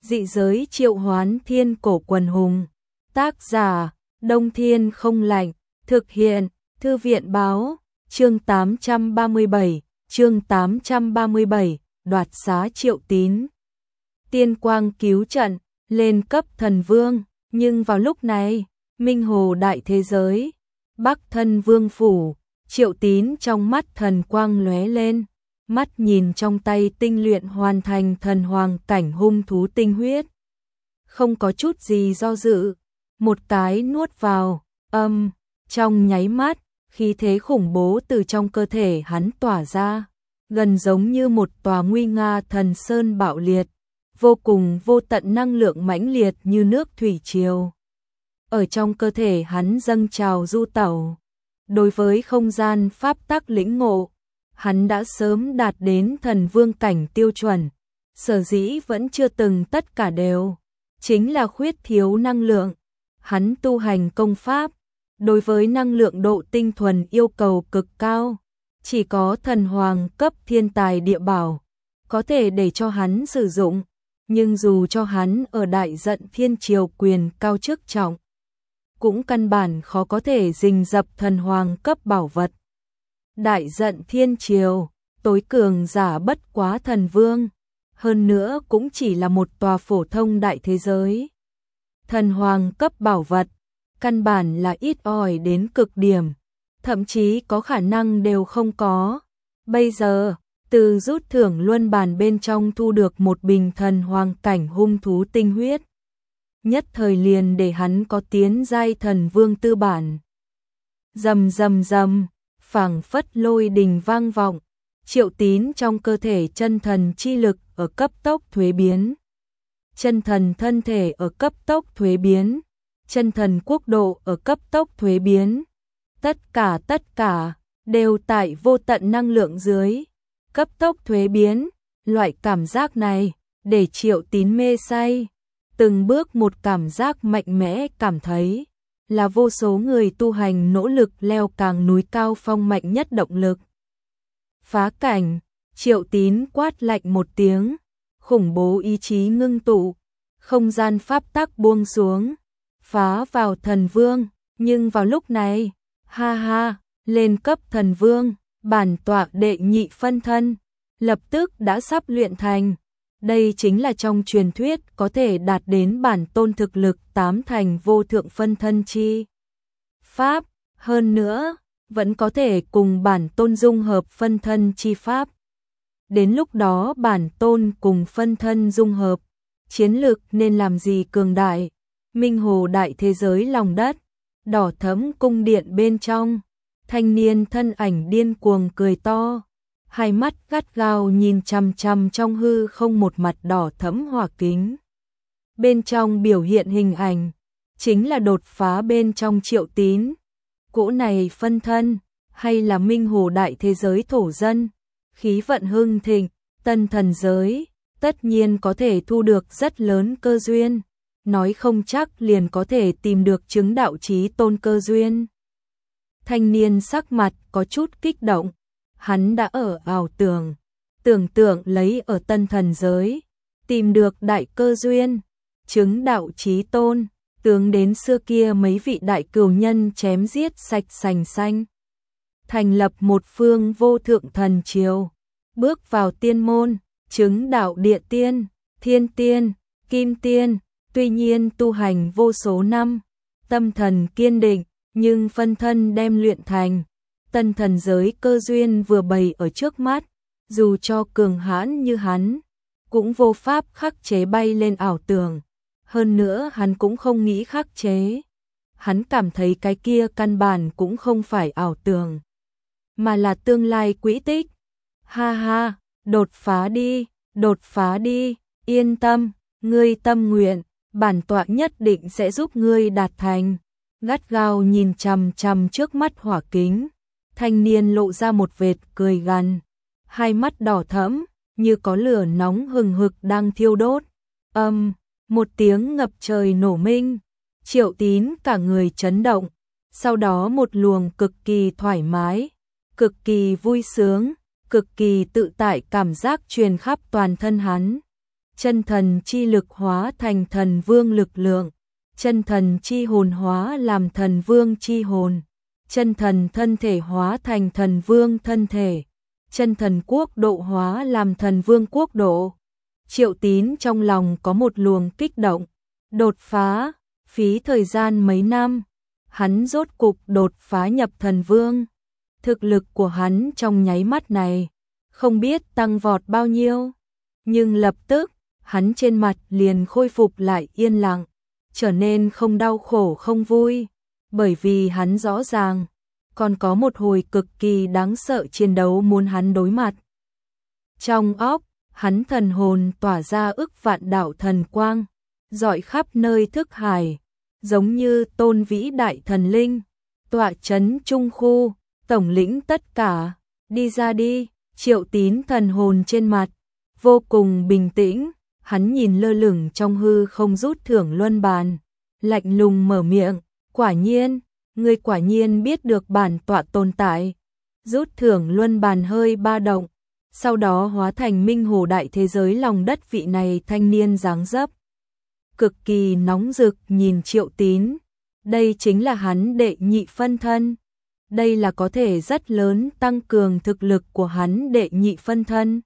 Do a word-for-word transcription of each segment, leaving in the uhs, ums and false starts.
Dị giới triệu hoán thiên cổ quần hùng. Tác giả, Đông Thiên không lạnh. Thực hiện, Thư viện báo. Chương tám trăm ba mươi bảy, chương tám trăm ba mươi bảy, đoạt xá Triệu Tín. Tiên quang cứu trận, lên cấp thần vương, nhưng vào lúc này, Minh Hồ đại thế giới, Bắc Thân Vương phủ, Triệu Tín trong mắt thần quang lóe lên, mắt nhìn trong tay tinh luyện hoàn thành thần hoàng cảnh hung thú tinh huyết. Không có chút gì do dự, một cái nuốt vào, âm, trong nháy mắt, khí thế khủng bố từ trong cơ thể hắn tỏa ra, gần giống như một tòa nguy nga thần sơn bạo liệt, vô cùng vô tận năng lượng mãnh liệt như nước thủy triều. Ở trong cơ thể hắn dâng trào du tẩu, đối với không gian pháp tắc lĩnh ngộ, hắn đã sớm đạt đến thần vương cảnh tiêu chuẩn, sở dĩ vẫn chưa từng tất cả đều, chính là khuyết thiếu năng lượng. Hắn tu hành công pháp, đối với năng lượng độ tinh thuần yêu cầu cực cao, chỉ có thần hoàng cấp thiên tài địa bảo có thể để cho hắn sử dụng, nhưng dù cho hắn ở đại giận thiên triều quyền cao chức trọng, cũng căn bản khó có thể rình dập thần hoàng cấp bảo vật. Đại giận thiên triều, tối cường giả bất quá thần vương, hơn nữa cũng chỉ là một tòa phổ thông đại thế giới. Thần hoàng cấp bảo vật, căn bản là ít ỏi đến cực điểm, thậm chí có khả năng đều không có. Bây giờ, từ rút thưởng luân bàn bên trong thu được một bình thần hoàng cảnh hung thú tinh huyết, nhất thời liền để hắn có tiến giai thần vương tư bản. Rầm rầm rầm, phảng phất lôi đình vang vọng, Triệu Tín trong cơ thể chân thần chi lực ở cấp tốc thuế biến. Chân thần thân thể ở cấp tốc thuế biến, chân thần quốc độ ở cấp tốc thuế biến. Tất cả tất cả đều tại vô tận năng lượng dưới, cấp tốc thuế biến. Loại cảm giác này để Triệu Tín mê say, từng bước một cảm giác mạnh mẽ, cảm thấy là vô số người tu hành nỗ lực leo càng núi cao phong mạnh nhất động lực. Phá cảnh, Triệu Tín quát lạnh một tiếng, khủng bố ý chí ngưng tụ, không gian pháp tắc buông xuống, phá vào thần vương, nhưng vào lúc này, ha ha, lên cấp thần vương, bản tọa đệ nhị phân thân, lập tức đã sắp luyện thành. Đây chính là trong truyền thuyết có thể đạt đến bản tôn thực lực tám thành vô thượng phân thân chi pháp, hơn nữa, vẫn có thể cùng bản tôn dung hợp phân thân chi pháp. Đến lúc đó bản tôn cùng phân thân dung hợp, chiến lực nên làm gì cường đại. Minh Hồ đại thế giới lòng đất, đỏ thẫm cung điện bên trong, thanh niên thân ảnh điên cuồng cười to, hai mắt gắt gao nhìn chằm chằm trong hư không một mặt đỏ thẫm hỏa kính. Bên trong biểu hiện hình ảnh, chính là đột phá bên trong Triệu Tín. Cỗ này phân thân, hay là Minh Hồ đại thế giới thổ dân, khí vận hưng thịnh, tân thần giới, tất nhiên có thể thu được rất lớn cơ duyên, nói không chắc liền có thể tìm được chứng đạo chí tôn cơ duyên. Thanh niên sắc mặt có chút kích động, hắn đã ở ảo tưởng, tưởng tượng lấy ở tân thần giới, tìm được đại cơ duyên, chứng đạo chí tôn, tướng đến xưa kia mấy vị đại cửu nhân chém giết sạch sành xanh. Thành lập một phương vô thượng thần triều, bước vào tiên môn, chứng đạo địa tiên, thiên tiên, kim tiên, tuy nhiên tu hành vô số năm, tâm thần kiên định, nhưng phân thân đem luyện thành. Tân thần giới cơ duyên vừa bày ở trước mắt, dù cho cường hãn như hắn, cũng vô pháp khắc chế bay lên ảo tưởng. Hơn nữa hắn cũng không nghĩ khắc chế. Hắn cảm thấy cái kia căn bản cũng không phải ảo tưởng, mà là tương lai quỹ tích. Ha ha, đột phá đi, đột phá đi, yên tâm, ngươi tâm nguyện, bản tọa nhất định sẽ giúp ngươi đạt thành. Gắt gao nhìn chằm chằm trước mắt hỏa kính, thanh niên lộ ra một vệt cười gằn, hai mắt đỏ thẫm, như có lửa nóng hừng hực đang thiêu đốt. Âm, một tiếng ngập trời nổ minh, Triệu Tín cả người chấn động, sau đó một luồng cực kỳ thoải mái, cực kỳ vui sướng, cực kỳ tự tại cảm giác truyền khắp toàn thân hắn. chân thần chi lực hóa thành thần vương lực lượng, chân thần chi hồn hóa làm thần vương chi hồn, chân thần thân thể hóa thành thần vương thân thể, chân thần quốc độ hóa làm thần vương quốc độ. Triệu Tín trong lòng có một luồng kích động, đột phá, phí thời gian mấy năm, hắn rốt cục đột phá nhập thần vương. Thực lực của hắn trong nháy mắt này, không biết tăng vọt bao nhiêu, nhưng lập tức, hắn trên mặt liền khôi phục lại yên lặng, trở nên không đau khổ không vui, bởi vì hắn rõ ràng, còn có một hồi cực kỳ đáng sợ chiến đấu muốn hắn đối mặt. Trong óc, hắn thần hồn tỏa ra ức vạn đạo thần quang, rọi khắp nơi thức hải, giống như tôn vĩ đại thần linh, tọa chấn trung khu, tổng lĩnh tất cả, đi ra đi. Triệu Tín thần hồn trên mặt, vô cùng bình tĩnh, hắn nhìn lơ lửng trong hư không rút thưởng luân bàn, lạnh lùng mở miệng, quả nhiên, ngươi quả nhiên biết được bản tọa tồn tại. Rút thưởng luân bàn hơi ba động, sau đó hóa thành minh hồ đại thế giới lòng đất vị này thanh niên dáng dấp. Cực kỳ nóng rực nhìn Triệu Tín, đây chính là hắn đệ nhị phân thân. Đây là có thể rất lớn tăng cường thực lực của hắn đệ nhị phân thân.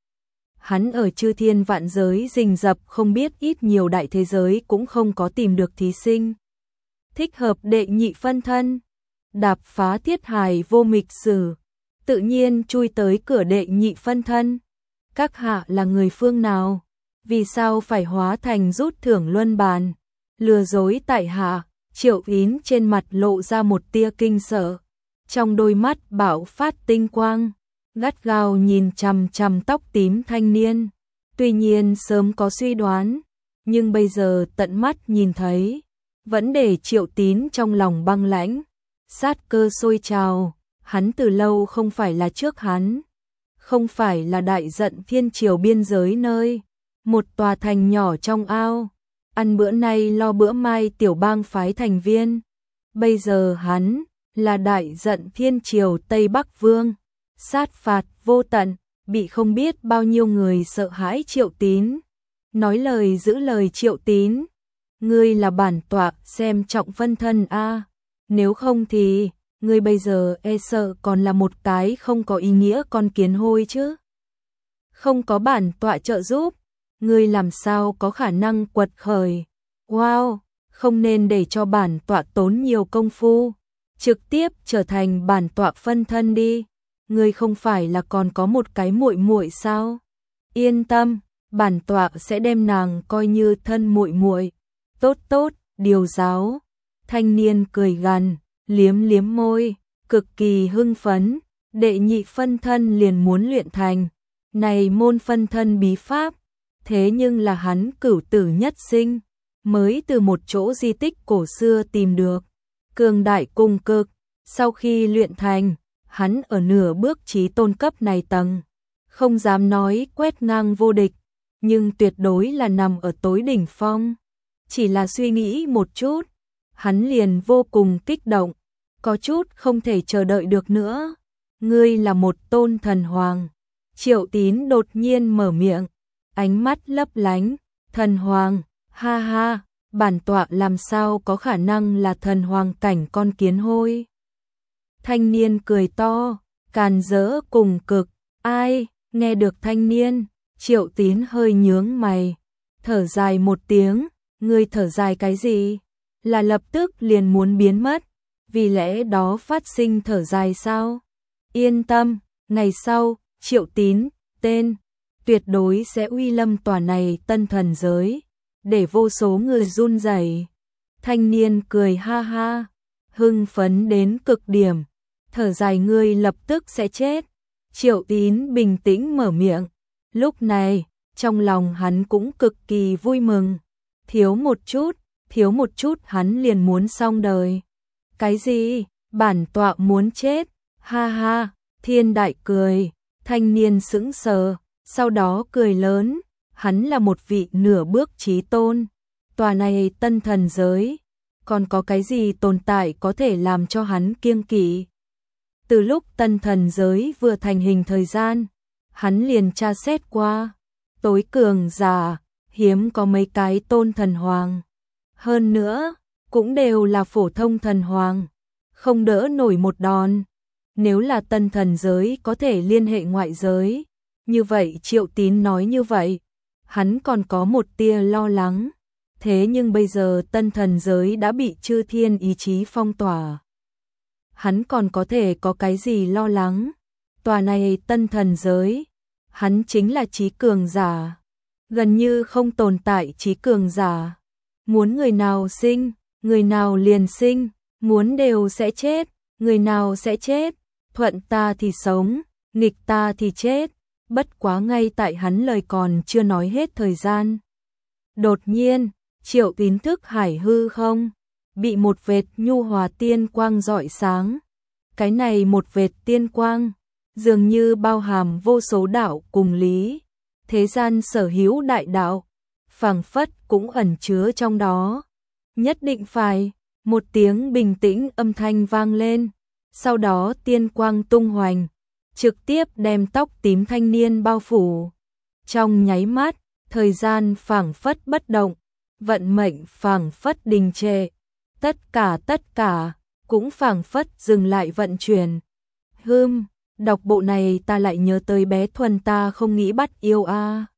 Hắn ở chư thiên vạn giới rình rập không biết ít nhiều đại thế giới cũng không có tìm được thí sinh thích hợp đệ nhị phân thân. Đạp phá thiết hài vô mịch sử, tự nhiên chui tới cửa đệ nhị phân thân. Các hạ là người phương nào? Vì sao phải hóa thành rút thưởng luân bàn? Lừa dối tại hạ. Triệu Tín trên mặt lộ ra một tia kinh sợ, trong đôi mắt bạo phát tinh quang, gắt gao nhìn chằm chằm tóc tím thanh niên. Tuy nhiên sớm có suy đoán, nhưng bây giờ tận mắt nhìn thấy, vẫn để Triệu Tín trong lòng băng lãnh, sát cơ sôi trào. Hắn từ lâu không phải là trước hắn, không phải là đại giận thiên triều biên giới nơi, một tòa thành nhỏ trong ao, ăn bữa nay lo bữa mai tiểu bang phái thành viên. Bây giờ hắn là đại giận thiên triều Tây Bắc Vương, sát phạt vô tận, bị không biết bao nhiêu người sợ hãi Triệu Tín. Nói lời giữ lời Triệu Tín, ngươi là bản tọa xem trọng phân thân a, nếu không thì ngươi bây giờ e sợ còn là một cái không có ý nghĩa con kiến hôi chứ. Không có bản tọa trợ giúp, ngươi làm sao có khả năng quật khởi. Wow, không nên để cho bản tọa tốn nhiều công phu, trực tiếp trở thành bản tọa phân thân đi. Ngươi không phải là còn có một cái muội muội sao? Yên tâm, bản tọa sẽ đem nàng coi như thân muội muội. Tốt tốt, điều giáo. Thanh niên cười gằn, liếm liếm môi, cực kỳ hưng phấn, đệ nhị phân thân liền muốn luyện thành. Này môn phân thân bí pháp, thế nhưng là hắn cửu tử nhất sinh, mới từ một chỗ di tích cổ xưa tìm được. Cường đại cùng cực, sau khi luyện thành, hắn ở nửa bước chí tôn cấp này tầng, không dám nói quét ngang vô địch, nhưng tuyệt đối là nằm ở tối đỉnh phong. Chỉ là suy nghĩ một chút, hắn liền vô cùng kích động, có chút không thể chờ đợi được nữa. Ngươi là một tôn thần hoàng. Triệu Tín đột nhiên mở miệng, ánh mắt lấp lánh, thần hoàng, ha ha, bản tọa làm sao có khả năng là thần hoàng cảnh con kiến hôi. Thanh niên cười to, càn rỡ cùng cực, ai, nghe được thanh niên, Triệu Tín hơi nhướng mày, thở dài một tiếng, ngươi thở dài cái gì? Là lập tức liền muốn biến mất, vì lẽ đó phát sinh thở dài sao? Yên tâm, ngày sau, Triệu Tín, tên, tuyệt đối sẽ uy lâm tòa này tân thần giới, để vô số người run rẩy. Thanh niên cười ha ha, hưng phấn đến cực điểm, thở dài ngươi lập tức sẽ chết. Triệu Tín bình tĩnh mở miệng, lúc này, trong lòng hắn cũng cực kỳ vui mừng, thiếu một chút, thiếu một chút hắn liền muốn xong đời. Cái gì? Bản tọa muốn chết, ha ha, thiên đại cười. Thanh niên sững sờ, sau đó cười lớn, hắn là một vị nửa bước chí tôn. Tòa này tân thần giới, còn có cái gì tồn tại có thể làm cho hắn kiêng kỵ? Từ lúc tân thần giới vừa thành hình thời gian, hắn liền tra xét qua, tối cường giả, hiếm có mấy cái tôn thần hoàng. Hơn nữa, cũng đều là phổ thông thần hoàng, không đỡ nổi một đòn. Nếu là tân thần giới có thể liên hệ ngoại giới, như vậy Triệu Tín nói như vậy, hắn còn có một tia lo lắng. Thế nhưng bây giờ tân thần giới đã bị chư thiên ý chí phong tỏa. Hắn còn có thể có cái gì lo lắng? Tòa này tân thần giới, hắn chính là trí cường giả. Gần như không tồn tại trí cường giả. Muốn người nào sinh, người nào liền sinh, muốn đều sẽ chết, người nào sẽ chết, thuận ta thì sống, nghịch ta thì chết. Bất quá ngay tại hắn lời còn chưa nói hết thời gian. Đột nhiên, Triệu Tín thức hải hư không, bị một vệt nhu hòa tiên quang rọi sáng. Cái này một vệt tiên quang, dường như bao hàm vô số đạo cùng lý, thế gian sở hữu đại đạo, phảng phất cũng ẩn chứa trong đó. Nhất định phải, một tiếng bình tĩnh âm thanh vang lên, sau đó tiên quang tung hoành, trực tiếp đem tóc tím thanh niên bao phủ. Trong nháy mắt, thời gian phảng phất bất động, vận mệnh phảng phất đình trệ, tất cả tất cả cũng phảng phất dừng lại vận chuyển. Hừm, đọc bộ này ta lại nhớ tới bé Thuần ta không nghĩ bắt yêu a.